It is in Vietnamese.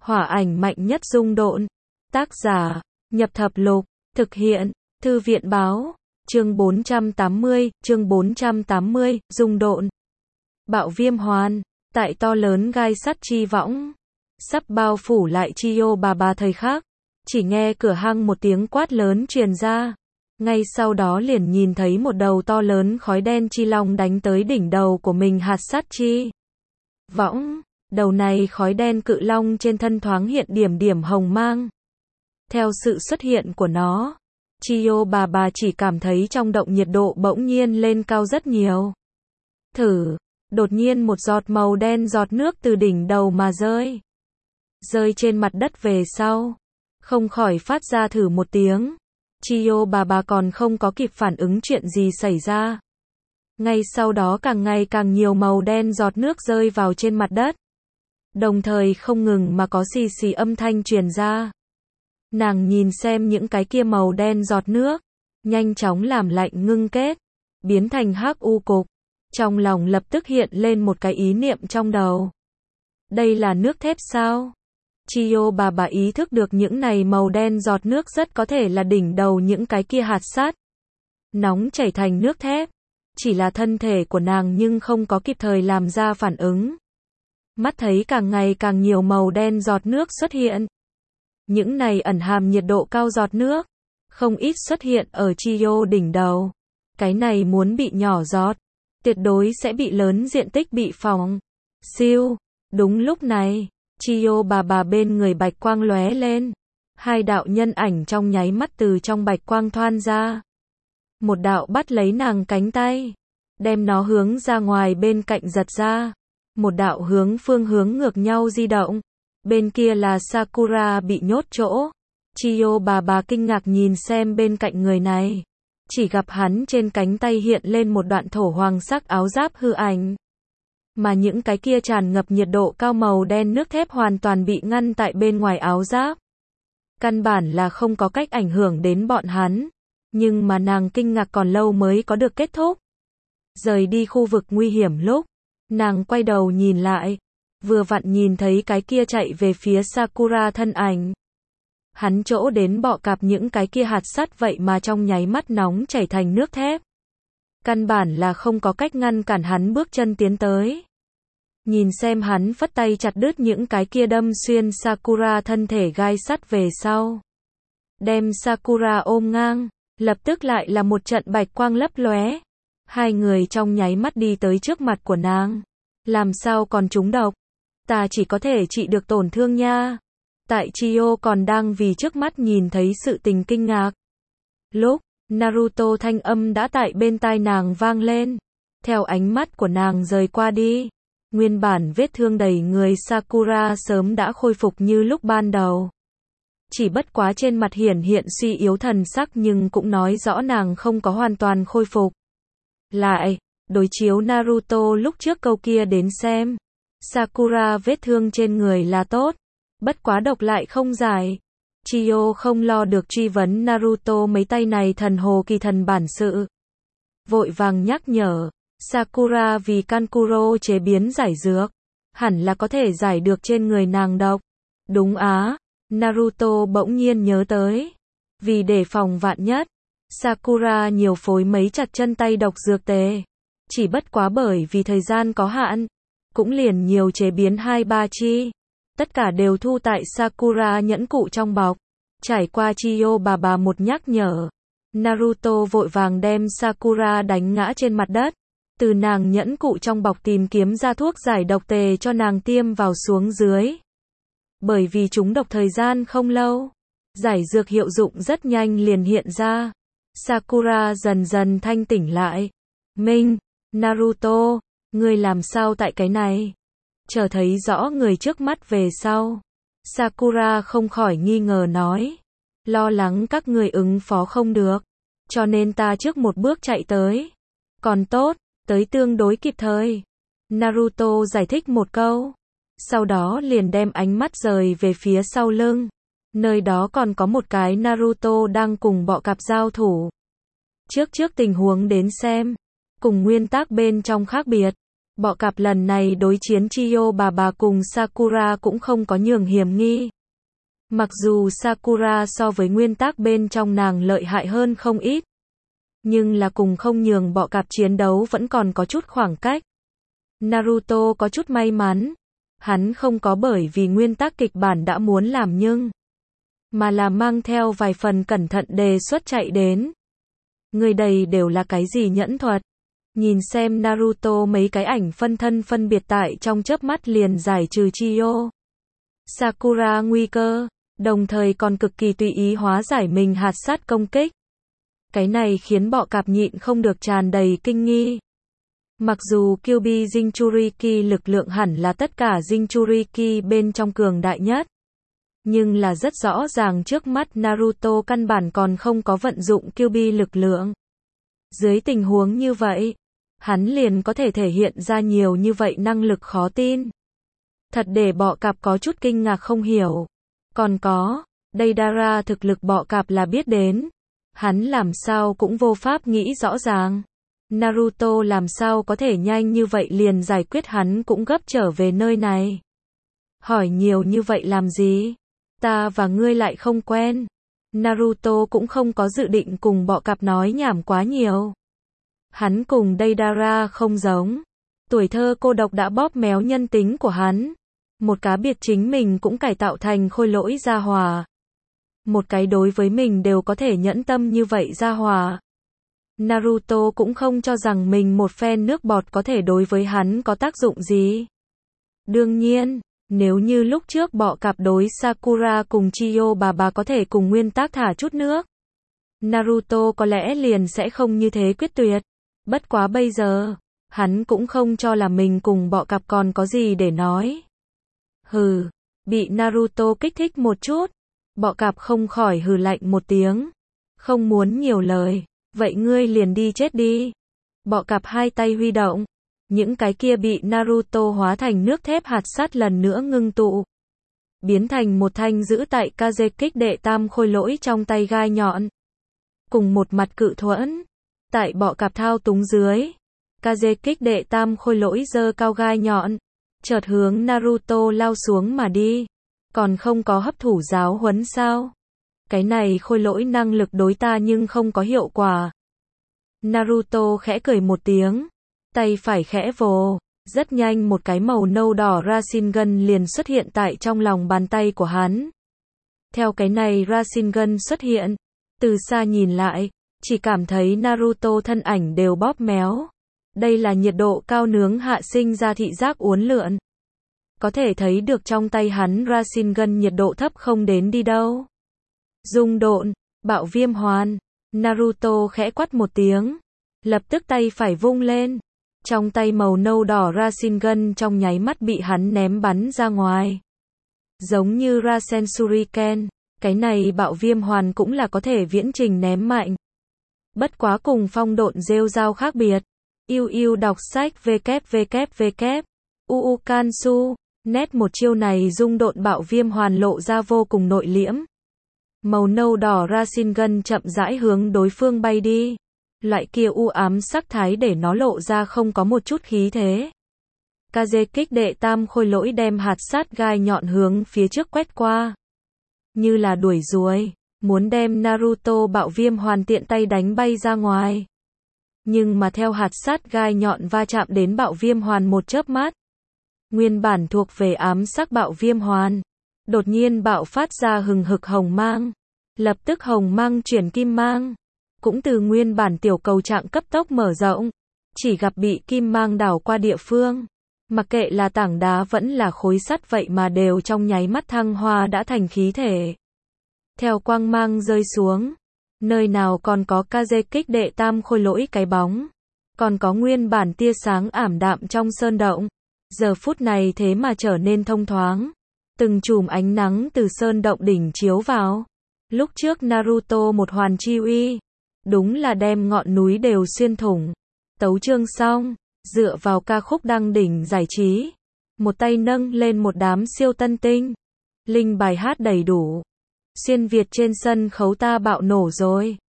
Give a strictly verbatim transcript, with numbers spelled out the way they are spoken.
Hỏa ảnh mạnh nhất dung độn. Tác giả, Nhập Thập Lục. Thực hiện, Thư viện báo. Chương bốn trăm tám mươi, chương bốn trăm tám mươi, dung độn. Bạo viêm hoàn, tại to lớn gai sắt chi võng, sắp bao phủ lại Chiyo bà bà thời khắc. Chỉ nghe cửa hang một tiếng quát lớn truyền ra. Ngay sau đó liền nhìn thấy một đầu to lớn khói đen chi long đánh tới đỉnh đầu của mình hạt sắt chi võng. Đầu này khói đen cự long trên thân thoáng hiện điểm điểm hồng mang. Theo sự xuất hiện của nó, Chiyo bà bà chỉ cảm thấy trong động nhiệt độ bỗng nhiên lên cao rất nhiều. Thử, đột nhiên một giọt màu đen giọt nước từ đỉnh đầu mà rơi. Rơi trên mặt đất về sau, không khỏi phát ra thử một tiếng. Chiyo bà bà còn không có kịp phản ứng chuyện gì xảy ra. Ngay sau đó càng ngày càng nhiều màu đen giọt nước rơi vào trên mặt đất. Đồng thời không ngừng mà có xì xì âm thanh truyền ra. Nàng nhìn xem những cái kia màu đen giọt nước, nhanh chóng làm lạnh ngưng kết, biến thành hắc u cục. Trong lòng lập tức hiện lên một cái ý niệm trong đầu. Đây là nước thép sao? Chiyo bà bà ý thức được những này màu đen giọt nước rất có thể là đỉnh đầu những cái kia hạt sắt nóng chảy thành nước thép. Chỉ là thân thể của nàng nhưng không có kịp thời làm ra phản ứng. Mắt thấy càng ngày càng nhiều màu đen giọt nước xuất hiện. Những này ẩn hàm nhiệt độ cao giọt nước, không ít xuất hiện ở Chiyo đỉnh đầu. Cái này muốn bị nhỏ giọt, tuyệt đối sẽ bị lớn diện tích bị phỏng. Siêu, đúng lúc này, Chiyo bà bà bên người bạch quang lóe lên. Hai đạo nhân ảnh trong nháy mắt từ trong bạch quang thoăn ra. Một đạo bắt lấy nàng cánh tay, đem nó hướng ra ngoài bên cạnh giật ra. Một đạo hướng phương hướng ngược nhau di động. Bên kia là Sakura bị nhốt chỗ. Chiyo bà bà kinh ngạc nhìn xem bên cạnh người này. Chỉ gặp hắn trên cánh tay hiện lên một đoạn thổ hoàng sắc áo giáp hư ảnh. Mà những cái kia tràn ngập nhiệt độ cao màu đen nước thép hoàn toàn bị ngăn tại bên ngoài áo giáp. Căn bản là không có cách ảnh hưởng đến bọn hắn. Nhưng mà nàng kinh ngạc còn lâu mới có được kết thúc. Rời đi khu vực nguy hiểm lúc, nàng quay đầu nhìn lại. Vừa vặn nhìn thấy cái kia chạy về phía Sakura thân ảnh. Hắn chỗ đến bọ cạp những cái kia hạt sắt vậy mà trong nháy mắt nóng chảy thành nước thép. Căn bản là không có cách ngăn cản hắn bước chân tiến tới. Nhìn xem hắn phất tay chặt đứt những cái kia đâm xuyên Sakura thân thể gai sắt về sau. Đem Sakura ôm ngang, lập tức lại là một trận bạch quang lấp lóe. Hai người trong nháy mắt đi tới trước mặt của nàng. Làm sao còn trúng độc? Ta chỉ có thể trị được tổn thương nha. Tại Chiyo còn đang vì trước mắt nhìn thấy sự tình kinh ngạc. Lúc, Naruto thanh âm đã tại bên tai nàng vang lên. Theo ánh mắt của nàng rời qua đi. Nguyên bản vết thương đầy người Sakura sớm đã khôi phục như lúc ban đầu. Chỉ bất quá trên mặt hiển hiện suy yếu thần sắc nhưng cũng nói rõ nàng không có hoàn toàn khôi phục. Lại, đối chiếu Naruto lúc trước câu kia đến xem. Sakura vết thương trên người là tốt, bất quá độc lại không giải. Chiyo không lo được truy vấn Naruto mấy tay này thần hồ kỳ thần bản sự. Vội vàng nhắc nhở, Sakura vì Kankuro chế biến giải dược, hẳn là có thể giải được trên người nàng độc. Đúng á, Naruto bỗng nhiên nhớ tới. Vì đề phòng vạn nhất, Sakura nhiều phối mấy chặt chân tay độc dược tề. Chỉ bất quá bởi vì thời gian có hạn, cũng liền nhiều chế biến hai ba chi. Tất cả đều thu tại Sakura nhẫn cụ trong bọc. Trải qua Chiyo bà bà một nhắc nhở, Naruto vội vàng đem Sakura đánh ngã trên mặt đất. Từ nàng nhẫn cụ trong bọc tìm kiếm ra thuốc giải độc tề cho nàng tiêm vào xuống dưới. Bởi vì chúng độc thời gian không lâu, giải dược hiệu dụng rất nhanh liền hiện ra. Sakura dần dần thanh tỉnh lại. Minh, Naruto, ngươi làm sao tại cái này? Chờ thấy rõ người trước mắt về sau, Sakura không khỏi nghi ngờ nói. Lo lắng các ngươi ứng phó không được, cho nên ta trước một bước chạy tới. Còn tốt, tới tương đối kịp thời. Naruto giải thích một câu. Sau đó liền đem ánh mắt rời về phía sau lưng. Nơi đó còn có một cái Naruto đang cùng bọ cạp giao thủ. Trước trước tình huống đến xem, cùng nguyên tắc bên trong khác biệt. Bọ cạp lần này đối chiến Chiyo bà bà cùng Sakura cũng không có nhường hiểm nghi. Mặc dù Sakura so với nguyên tác bên trong nàng lợi hại hơn không ít, nhưng là cùng không nhường bọ cạp chiến đấu vẫn còn có chút khoảng cách. Naruto có chút may mắn, hắn không có bởi vì nguyên tác kịch bản đã muốn làm nhưng, mà là mang theo vài phần cẩn thận đề xuất chạy đến. Người đầy đều là cái gì nhẫn thuật? Nhìn xem Naruto mấy cái ảnh phân thân phân biệt tại trong chớp mắt liền giải trừ Chiyo Sakura nguy cơ, đồng thời còn cực kỳ tùy ý hóa giải mình hạt sát công kích. Cái này khiến bọ cạp nhịn không được tràn đầy kinh nghi. Mặc dù Kyuubi Jinchuriki lực lượng hẳn là tất cả Jinchuriki bên trong cường đại nhất, nhưng là rất rõ ràng trước mắt Naruto căn bản còn không có vận dụng Kyuubi lực lượng. Dưới tình huống như vậy, hắn liền có thể thể hiện ra nhiều như vậy năng lực khó tin. Thật để bọ cạp có chút kinh ngạc không hiểu. Còn có, Deidara thực lực bọ cạp là biết đến. Hắn làm sao cũng vô pháp nghĩ rõ ràng. Naruto làm sao có thể nhanh như vậy liền giải quyết hắn cũng gấp trở về nơi này. Hỏi nhiều như vậy làm gì? Ta và ngươi lại không quen. Naruto cũng không có dự định cùng bọ cạp nói nhảm quá nhiều. Hắn cùng Deidara không giống. Tuổi thơ cô độc đã bóp méo nhân tính của hắn. Một cá biệt chính mình cũng cải tạo thành khôi lỗi gia hòa. Một cái đối với mình đều có thể nhẫn tâm như vậy gia hòa. Naruto cũng không cho rằng mình một phen nước bọt có thể đối với hắn có tác dụng gì. Đương nhiên, nếu như lúc trước bọ cạp đối Sakura cùng Chiyo bà bà có thể cùng nguyên tác thả chút nước, Naruto có lẽ liền sẽ không như thế quyết tuyệt. Bất quá bây giờ, hắn cũng không cho là mình cùng bọ cạp còn có gì để nói. Hừ, bị Naruto kích thích một chút, bọ cạp không khỏi hừ lạnh một tiếng. Không muốn nhiều lời, vậy ngươi liền đi chết đi. Bọ cạp hai tay huy động, những cái kia bị Naruto hóa thành nước thép hạt sắt lần nữa ngưng tụ, biến thành một thanh giữ tại Kaze kích đệ tam khôi lỗi trong tay gai nhọn. Cùng một mặt cự thuẫn, tại bọ cạp thao túng dưới, Kaze kích đệ tam khôi lỗi giơ cao gai nhọn, chợt hướng Naruto lao xuống mà đi. Còn không có hấp thụ giáo huấn sao? Cái này khôi lỗi năng lực đối ta nhưng không có hiệu quả. Naruto khẽ cười một tiếng, tay phải khẽ vồ, rất nhanh một cái màu nâu đỏ Rasengan liền xuất hiện tại trong lòng bàn tay của hắn. Theo cái này Rasengan xuất hiện, từ xa nhìn lại, chỉ cảm thấy Naruto thân ảnh đều bóp méo. Đây là nhiệt độ cao nướng hạ sinh ra thị giác uốn lượn. Có thể thấy được trong tay hắn Rasengan nhiệt độ thấp không đến đi đâu. Dung độn, bạo viêm hoàn, Naruto khẽ quát một tiếng, lập tức tay phải vung lên. Trong tay màu nâu đỏ Rasengan trong nháy mắt bị hắn ném bắn ra ngoài. Giống như Rasen Shuriken, cái này bạo viêm hoàn cũng là có thể viễn trình ném mạnh. Bất quá cùng phong độn rêu rao khác biệt. Yêu yêu đọc sách www. Uukansu, nét một chiêu này dung độn bạo viêm hoàn lộ ra vô cùng nội liễm. Màu nâu đỏ Rasengan chậm rãi hướng đối phương bay đi. Loại kia u ám sắc thái để nó lộ ra không có một chút khí thế. Kaze kích đệ tam khôi lỗi đem hạt sát gai nhọn hướng phía trước quét qua. Như là đuổi ruồi, muốn đem Naruto bạo viêm hoàn tiện tay đánh bay ra ngoài. Nhưng mà theo hạt sát gai nhọn va chạm đến bạo viêm hoàn một chớp mắt, nguyên bản thuộc về ám sắc bạo viêm hoàn, đột nhiên bạo phát ra hừng hực hồng mang. Lập tức hồng mang chuyển kim mang. Cũng từ nguyên bản tiểu cầu trạng cấp tốc mở rộng, chỉ gặp bị kim mang đảo qua địa phương. Mặc kệ là tảng đá vẫn là khối sắt vậy mà đều trong nháy mắt thăng hoa đã thành khí thể. Theo quang mang rơi xuống, nơi nào còn có Kaze kích đệ tam khôi lỗi cái bóng, còn có nguyên bản tia sáng ảm đạm trong sơn động, giờ phút này thế mà trở nên thông thoáng. Từng chùm ánh nắng từ sơn động đỉnh chiếu vào. Lúc trước Naruto một hoàn chi uy, đúng là đem ngọn núi đều xuyên thủng. Tấu chương xong, dựa vào ca khúc đăng đỉnh giải trí, một tay nâng lên một đám siêu tân tinh. Linh bài hát đầy đủ. Xuyên Việt trên sân khấu ta bạo nổ rồi.